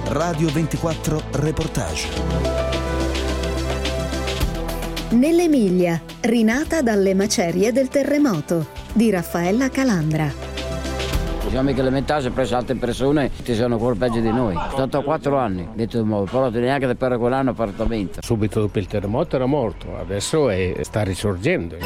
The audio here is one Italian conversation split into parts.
Radio 24 Reportage. Nell'Emilia, rinata dalle macerie del terremoto, di Raffaella Calandra. Diciamo che elementare si è preso altre persone che sono ancora peggio di noi. Sono stato 4 anni, detto di nuovo, però neanche per quell'anno appartamento. Subito dopo il terremoto era morto, adesso sta risorgendo.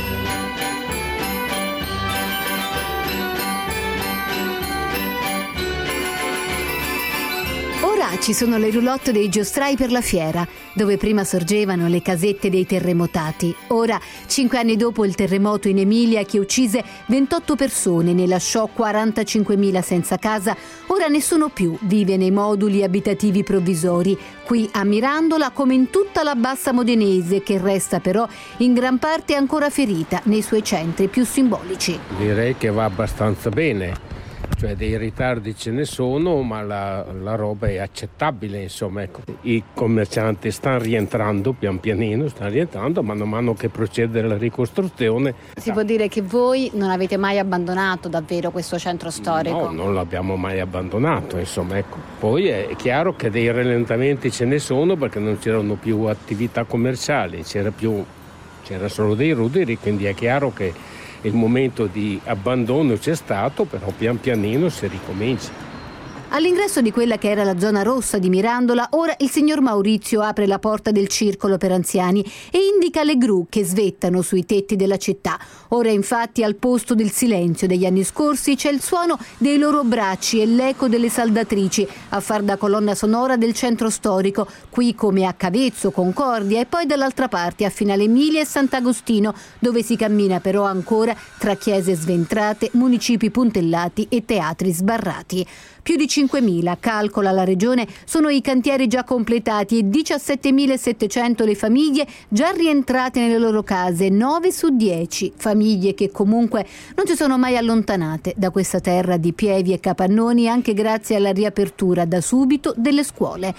Ora ci sono le roulotte dei giostrai per la fiera, dove prima sorgevano le casette dei terremotati. Ora, 5 anni dopo il terremoto in Emilia che uccise 28 persone e ne lasciò 45.000 senza casa, ora nessuno più vive nei moduli abitativi provvisori, qui a Mirandola come in tutta la Bassa Modenese, che resta però in gran parte ancora ferita nei suoi centri più simbolici. Direi che va abbastanza bene. Cioè dei ritardi ce ne sono, ma la roba è accettabile, insomma, ecco. I commercianti stanno rientrando pian pianino, mano a mano che procede la ricostruzione. Si può dire che voi non avete mai abbandonato davvero questo centro storico? No, non l'abbiamo mai abbandonato, insomma, ecco. Poi è chiaro che dei rallentamenti ce ne sono perché non c'erano più attività commerciali, c'era solo dei ruderi, quindi è chiaro che il momento di abbandono c'è stato, però pian pianino si ricomincia. All'ingresso di quella che era la zona rossa di Mirandola, ora il signor Maurizio apre la porta del circolo per anziani e indica le gru che svettano sui tetti della città. Ora infatti al posto del silenzio degli anni scorsi c'è il suono dei loro bracci e l'eco delle saldatrici a far da colonna sonora del centro storico, qui come a Cavezzo, Concordia e poi dall'altra parte a Finale Emilia e Sant'Agostino, dove si cammina però ancora tra chiese sventrate, municipi puntellati e teatri sbarrati. Più di 5.000, calcola la regione, sono i cantieri già completati e 17.700 le famiglie già rientrate nelle loro case, 9 su 10 famiglie che comunque non si sono mai allontanate da questa terra di pievi e capannoni anche grazie alla riapertura da subito delle scuole.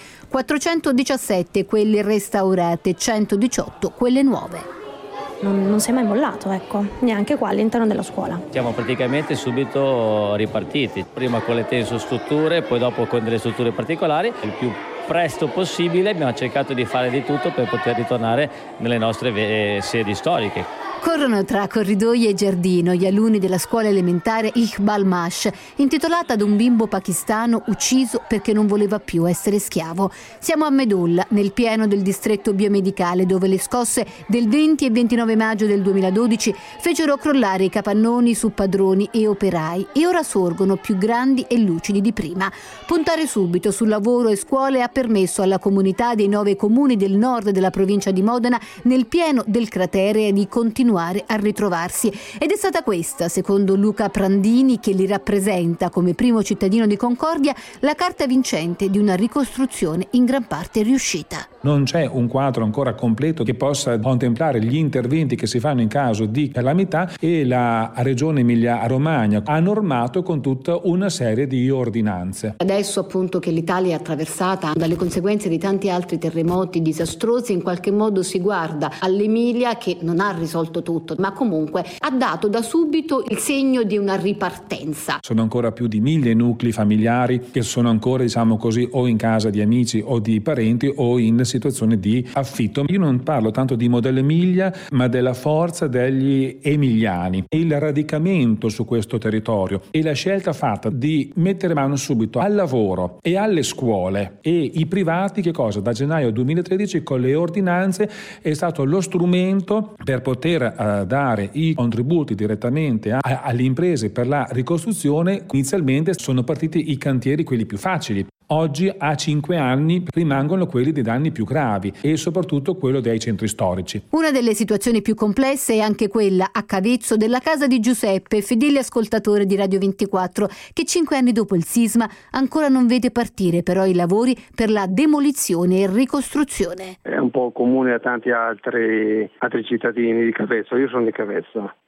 417 quelle restaurate, 118 quelle nuove. Non si è mai mollato, ecco, neanche qua all'interno della scuola. Siamo praticamente subito ripartiti, prima con le tensostrutture, poi dopo con delle strutture particolari. Il più presto possibile abbiamo cercato di fare di tutto per poter ritornare nelle nostre sedi storiche. Corrono tra corridoi e giardino gli alunni della scuola elementare Iqbal Mash, intitolata ad un bimbo pakistano ucciso perché non voleva più essere schiavo. Siamo a Medulla, nel pieno del distretto biomedicale, dove le scosse del 20 e 29 maggio del 2012 fecero crollare i capannoni su padroni e operai e ora sorgono più grandi e lucidi di prima. Puntare subito sul lavoro e scuole ha permesso alla comunità dei 9 comuni del nord della provincia di Modena, nel pieno del cratere, di continuare a ritrovarsi. Ed è stata questa, secondo Luca Prandini, che li rappresenta come primo cittadino di Concordia, la carta vincente di una ricostruzione in gran parte riuscita. Non c'è un quadro ancora completo che possa contemplare gli interventi che si fanno in caso di calamità e la Regione Emilia-Romagna ha normato con tutta una serie di ordinanze. Adesso appunto che l'Italia è attraversata dalle conseguenze di tanti altri terremoti disastrosi, in qualche modo si guarda all'Emilia che non ha risolto tutto, ma comunque ha dato da subito il segno di una ripartenza. Sono ancora più di 1.000 nuclei familiari che sono ancora, diciamo così, o in casa di amici o di parenti o in situazione di affitto. Io non parlo tanto di modello Emilia, ma della forza degli emiliani. Il radicamento su questo territorio e la scelta fatta di mettere mano subito al lavoro e alle scuole e i privati, che cosa? Da gennaio 2013 con le ordinanze è stato lo strumento per poter dare i contributi direttamente alle imprese per la ricostruzione. Inizialmente sono partiti i cantieri, quelli più facili. Oggi a 5 anni rimangono quelli dei danni più gravi e soprattutto quello dei centri storici. Una delle situazioni più complesse è anche quella a Cavezzo della casa di Giuseppe, fedele ascoltatore di Radio 24, che 5 anni dopo il sisma ancora non vede partire però i lavori per la demolizione e ricostruzione. È un po' comune a tanti altri cittadini di Cavezzo. Io sono di Cavezzo.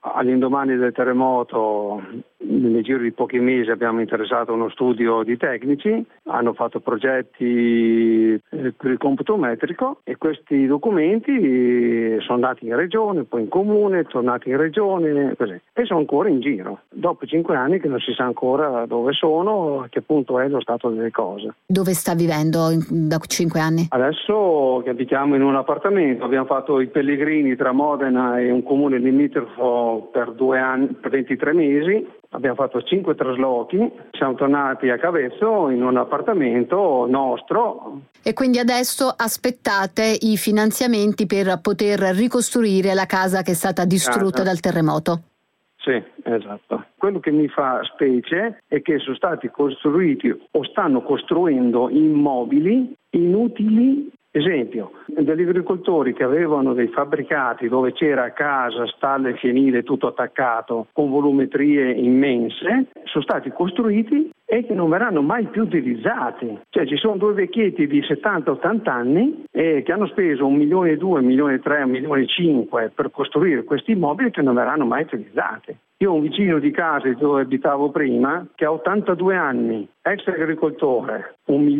all'indomani del terremoto, nel giro di pochi mesi abbiamo interessato uno studio di tecnici, hanno fatto progetti per il computo metrico e questi documenti sono andati in regione, poi in comune, tornati in regione, così. E sono ancora in giro, dopo 5 anni che non si sa ancora dove sono, a che punto è lo stato delle cose. Dove sta vivendo da 5 anni? Adesso che abitiamo in un appartamento, abbiamo fatto i pellegrini tra Modena e un comune limitrofo per 2 anni, per 23 mesi. Abbiamo fatto 5 traslochi, siamo tornati a Cavezzo in un appartamento nostro. E quindi adesso aspettate i finanziamenti per poter ricostruire la casa che è stata distrutta dal terremoto? Sì, esatto. Quello che mi fa specie è che sono stati costruiti o stanno costruendo immobili inutili. Esempio, degli agricoltori che avevano dei fabbricati dove c'era casa, stalle, fienile, tutto attaccato, con volumetrie immense, sono stati costruiti e che non verranno mai più utilizzati. Cioè ci sono 2 vecchietti di 70-80 anni che hanno speso 1,2 milioni, 1,3 milioni, 1,5 milioni per costruire questi immobili che non verranno mai utilizzati. Io ho un vicino di casa dove abitavo prima che ha 82 anni, ex agricoltore,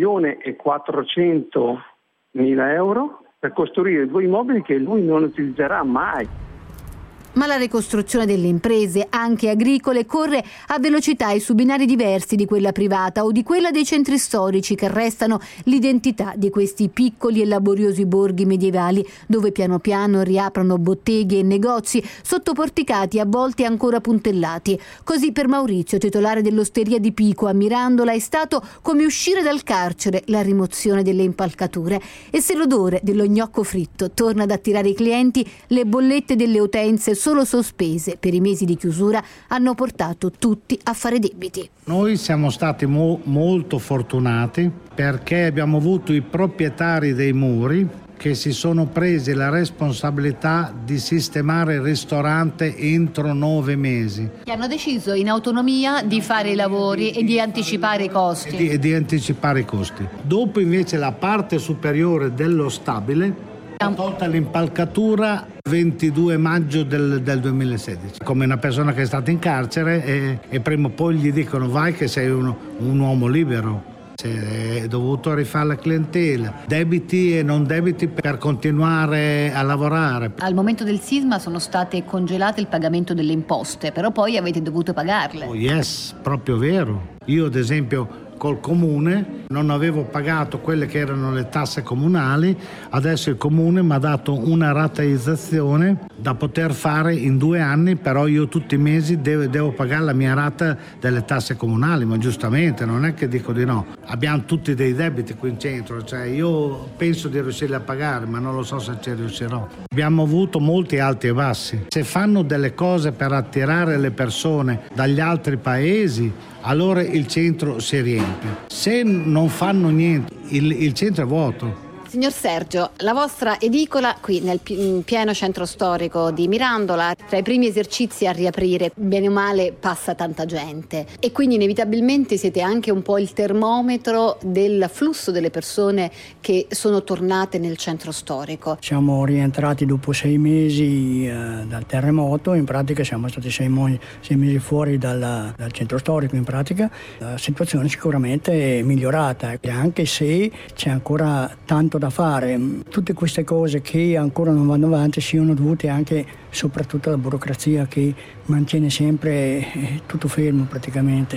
1.400.000 euro per costruire 2 immobili che lui non utilizzerà mai. Ma la ricostruzione delle imprese, anche agricole, corre a velocità e su binari diversi di quella privata o di quella dei centri storici, che restano l'identità di questi piccoli e laboriosi borghi medievali, dove piano piano riaprono botteghe e negozi sotto porticati a volte ancora puntellati. Così per Maurizio, titolare dell'osteria di Pico a Mirandola, è stato come uscire dal carcere la rimozione delle impalcature. E se l'odore dello gnocco fritto torna ad attirare i clienti, le bollette delle utenze solo sospese per i mesi di chiusura hanno portato tutti a fare debiti. Noi siamo stati molto fortunati perché abbiamo avuto i proprietari dei muri che si sono presi la responsabilità di sistemare il ristorante entro 9 mesi. Che hanno deciso in autonomia di fare i lavori e di anticipare i costi. E di anticipare i costi. Dopo invece la parte superiore dello stabile tolta l'impalcatura 22 maggio del 2016. Come una persona che è stata in carcere e prima o poi gli dicono vai che sei un uomo libero. È dovuto rifare la clientela, debiti e non debiti per continuare a lavorare. Al momento del sisma sono state congelate il pagamento delle imposte, però poi avete dovuto pagarle. Oh yes, proprio vero. Io ad esempio col comune non avevo pagato quelle che erano le tasse comunali, adesso il comune mi ha dato una rateizzazione da poter fare in 2 anni, però io tutti i mesi devo pagare la mia rata delle tasse comunali, ma giustamente non è che dico di no. Abbiamo tutti dei debiti qui in centro, cioè io penso di riuscirli a pagare, ma non lo so se ci riuscirò. Abbiamo avuto molti alti e bassi. Se fanno delle cose per attirare le persone dagli altri paesi, allora il centro si riempie. Se non fanno niente, il centro è vuoto. Signor Sergio, la vostra edicola qui nel pieno centro storico di Mirandola, tra i primi esercizi a riaprire, bene o male passa tanta gente e quindi inevitabilmente siete anche un po' il termometro del flusso delle persone che sono tornate nel centro storico. Siamo rientrati dopo 6 mesi dal terremoto, in pratica siamo stati 6 mesi fuori dal centro storico, in pratica la situazione sicuramente è migliorata, anche se c'è ancora tanto da fare. Tutte queste cose che ancora non vanno avanti siano dovute anche soprattutto alla burocrazia che mantiene sempre tutto fermo praticamente.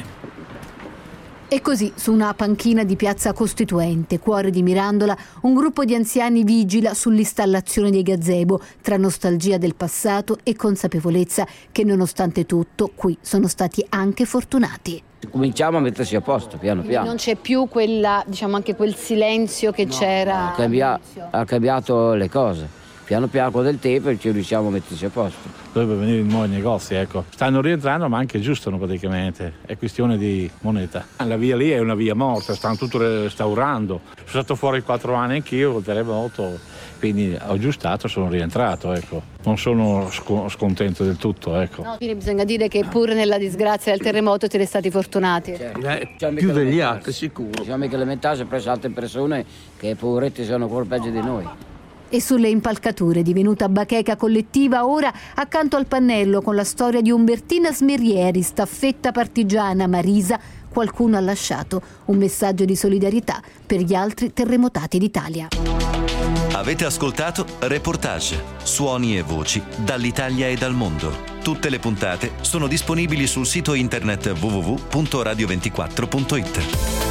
E così, su una panchina di Piazza Costituente, cuore di Mirandola, un gruppo di anziani vigila sull'installazione dei gazebo, tra nostalgia del passato e consapevolezza che nonostante tutto qui sono stati anche fortunati. Cominciamo a mettersi a posto piano piano. Non c'è più quella, anche quel silenzio che c'era. Ha cambiato le cose. Piano piano con del tempo ci riusciamo a metterci a posto. Dovrebbe venire in nuovi negozi, ecco. Stanno rientrando ma anche giustano praticamente. È questione di moneta. La via lì è una via morta, stanno tutto restaurando. Sono stato fuori 4 anni anch'io col terremoto, quindi ho aggiustato, sono rientrato, ecco. Non sono scontento del tutto, ecco. No, quindi bisogna dire che pur nella disgrazia del terremoto siete stati fortunati. Più degli altri, sicuro. Diciamo che elementare sempre altre persone che poveretti sono ancora peggio di noi. E sulle impalcature, divenuta bacheca collettiva ora, accanto al pannello con la storia di Umbertina Smerieri, staffetta partigiana Marisa, qualcuno ha lasciato un messaggio di solidarietà per gli altri terremotati d'Italia. Avete ascoltato Reportage, suoni e voci dall'Italia e dal mondo. Tutte le puntate sono disponibili sul sito internet www.radio24.it.